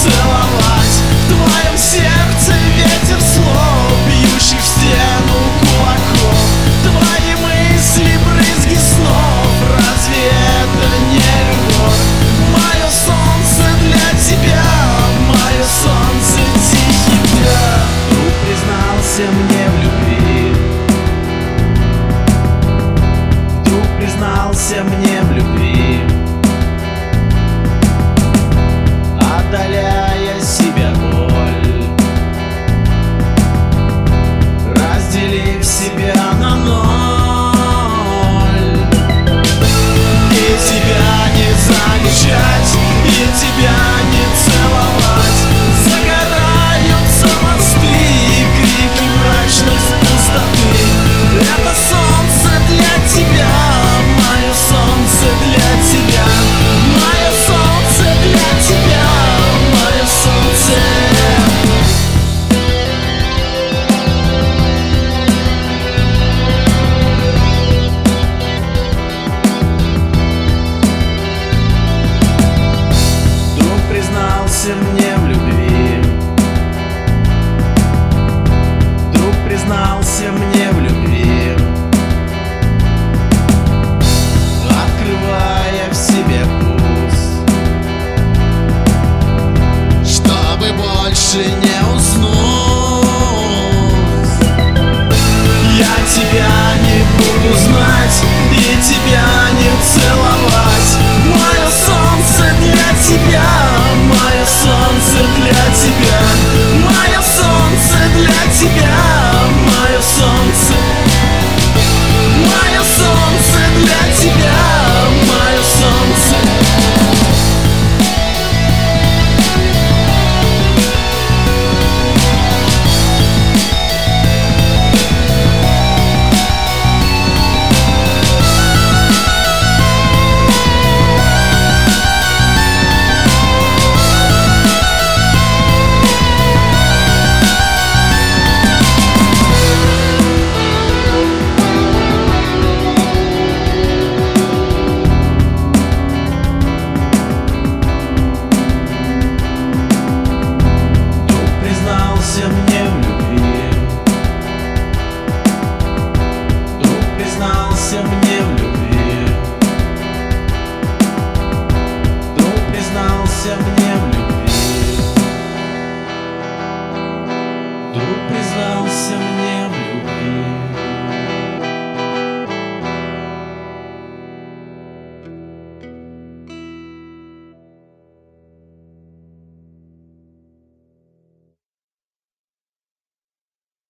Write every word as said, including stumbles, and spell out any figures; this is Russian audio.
целовать. В твоем сердце ветер слов, бьющий в стену кулаков. Твои мысли брызги снов, разве это не любовь? Мое солнце для тебя, мое солнце тихий пляж. Вдруг признался мне в любви, вдруг признался мне в любви, отдаляя себя боль, разделив себя на ноль. И тебя не замечать, и тебя не целовать. Загораются мосты и крики мрачность пустоты. Это солнце для тебя, мое солнце для тебя, мое солнце для тебя, мое солнце. Вдруг признался мне в любви, вдруг признался мне в любви, открывая в себе путь, чтобы больше не уснуть. Я тебя не буду знать и тебя не целовать. Мое солнце для тебя, мое солнце для тебя, мое солнце для тебя, мое солнце, мое солнце для тебя, мое солнце. Признался мне в любви, вдруг признался мне